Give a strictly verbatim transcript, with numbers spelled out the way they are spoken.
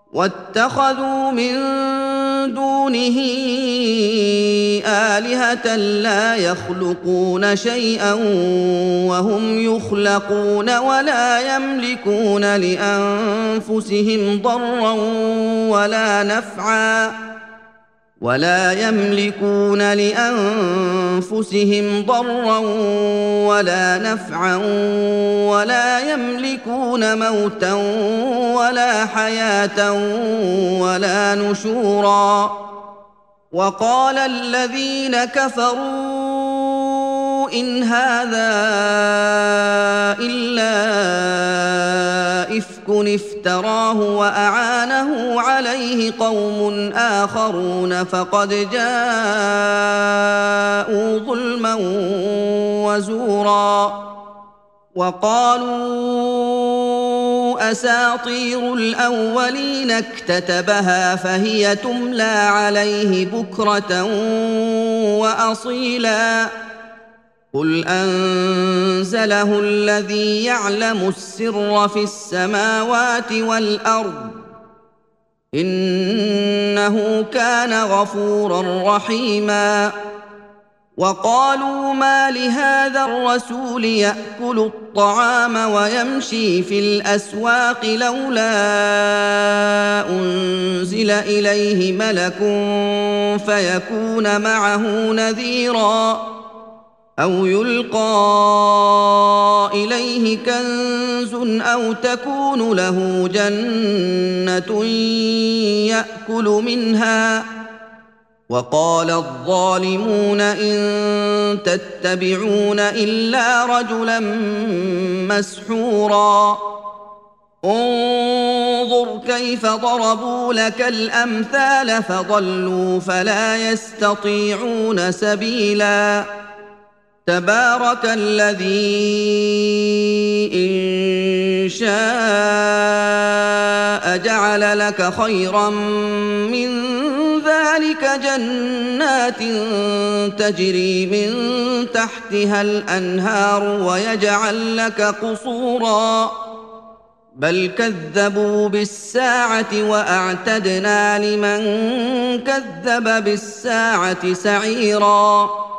واتخذوا من دونه آلهة لا يخلقون شيئا وهم يخلقون ولا يملكون لأنفسهم ضرا ولا نفعا ولا يملكون لأنفسهم ضرا ولا نفعا ولا يملكون موتا ولا حياة ولا نشورا. وقال الذين كفروا إن هذا إلا إفك افتراه وأعانه عليه قوم آخرون فقد جاءوا ظلما وزورا. وقالوا أساطير الأولين اكتتبها فهي تملى عليه بكرة وأصيلا. قل أنزله الذي يعلم السر في السماوات والأرض إنه كان غفورا رحيما. وقالوا ما لهذا الرسول يأكل الطعام ويمشي في الأسواق لولا أنزل إليه ملك فيكون معه نذيرا أو يلقى إليه كنز أو تكون له جنة يأكل منها. وقال الظالمون إن تتبعون إلا رجلا مسحورا. انظر كيف ضربوا لك الأمثال فضلوا فلا يستطيعون سبيلا. تبارك الذي إن شاء جعل لك خيرا من ذلك جنات تجري من تحتها الأنهار ويجعل لك قصورا بل كذبوا بالساعة وأعتدنا لمن كذب بالساعة سعيرا.